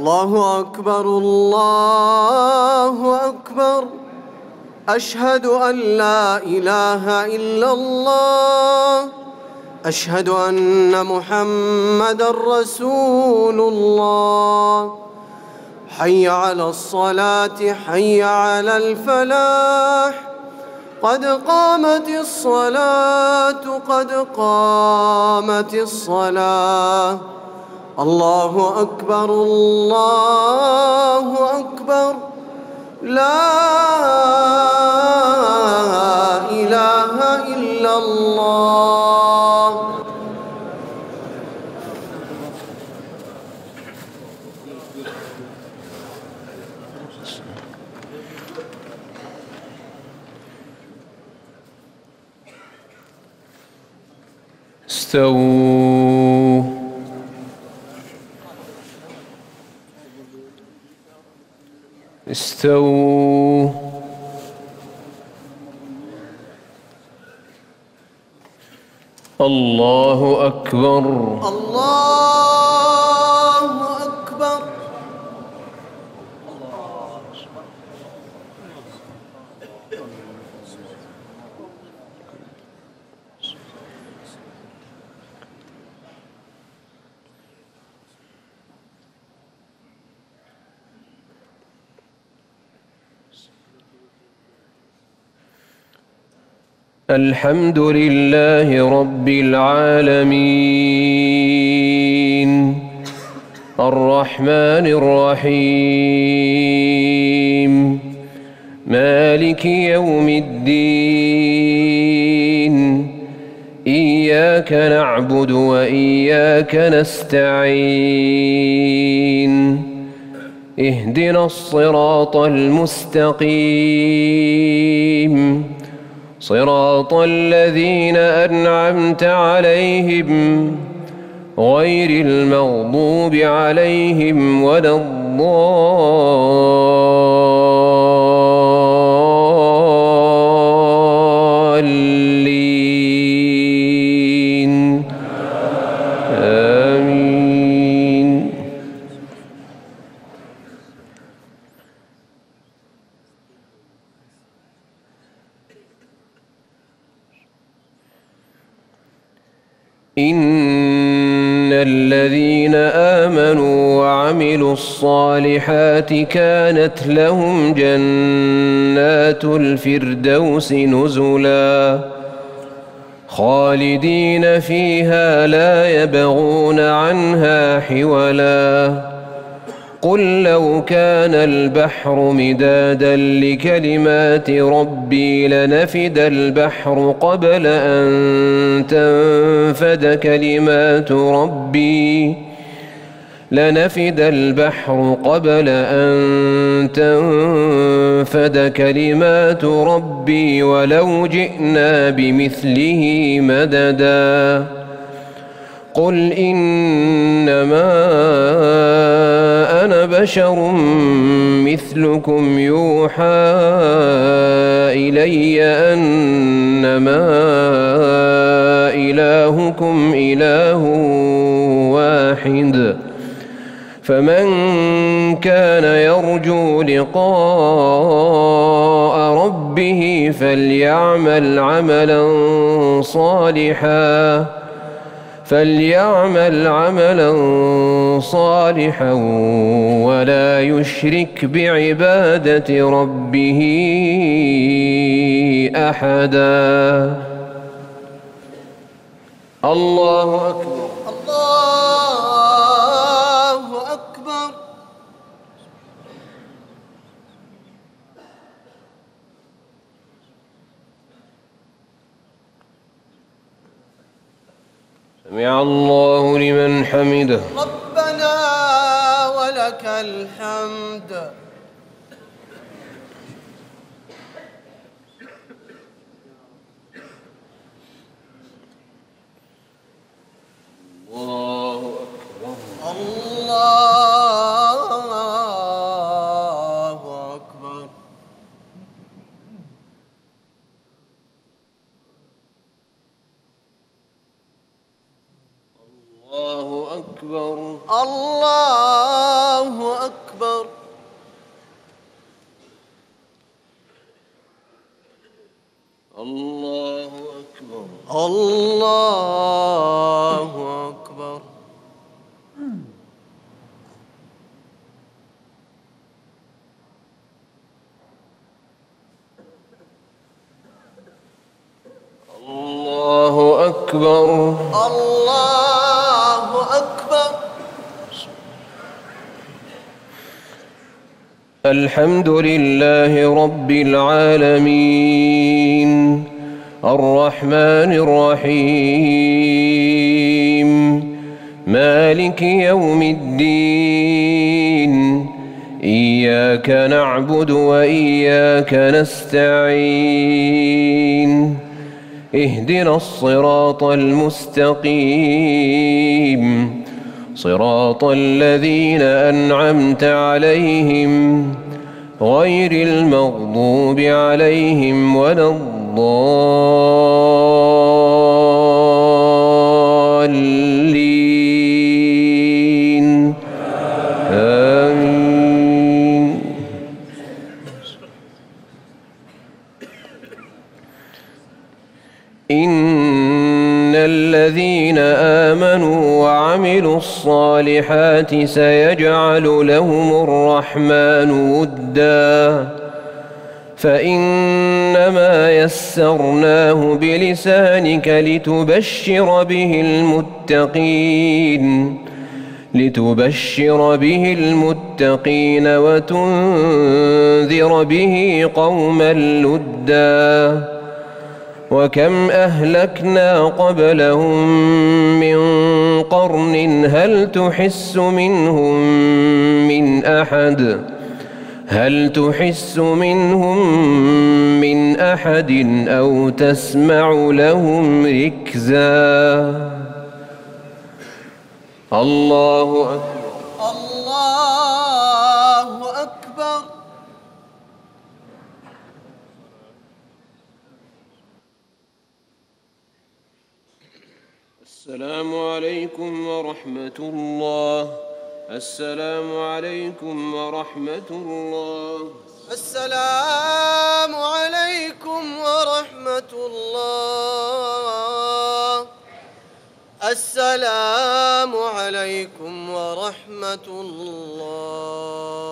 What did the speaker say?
الله أكبر الله أكبر. أشهد أن لا إله إلا الله. أشهد أن محمدًا رسول الله. حي على الصلاة حي على الفلاح. قد قامت الصلاة قد قامت الصلاة. الله أكبر الله أكبر. لا إله إلا الله. استووا استووا. الله أكبر الله أكبر. الحمد لله رب العالمين الرحمن الرحيم مالك يوم الدين. إياك نعبد وإياك نستعين. اهدنا الصراط المستقيم صراط الذين أنعمت عليهم غير المغضوب عليهم ولا الضالين. آمين. إن الذين آمنوا وعملوا الصالحات كانت لهم جنات الفردوس نزلا خالدين فيها لا يبغون عنها حولا. قل لو كان البحر مدادا لكلمات ربي لنفد البحر قبل أن تنفد كلمات ربي ولو جئنا بمثله مددا. قل إنما أنا بشر مثلكم يوحى إلي أنما إلهكم إله واحد. فمن كان يرجو لقاء ربه فليعمل عملا صالحا ولا يشرك بعبادة ربه أحدا. الله أكبر الله أكبر. سمع الله لمن حمده. ربنا ولك الحمد. الله أكبر الله أكبر. الله أكبر. الله الله أكبر. الله أكبر. الله أكبر. الحمد لله رب العالمين الرحمن الرحيم مالك يوم الدين إياك نعبد وإياك نستعين اهدنا الصراط المستقيم صراط الذين أنعمت عليهم غير المغضوب عليهم ولا الضالين آمين. إن الذين آمنوا وعملوا الصالحات سيجعل لهم الرحمن ودا فإنما يسرناه بلسانك لتبشر به المتقين وتنذر به قوما لدا وكم أهلكنا قبلهم من قرن هل تحس منهم من أحد أو تسمع لهم ركزا. الله أكبر. الله أكبر. السلام عليكم ورحمة الله. السلام عليكم ورحمة الله. السلام عليكم ورحمة الله. السلام عليكم ورحمة الله.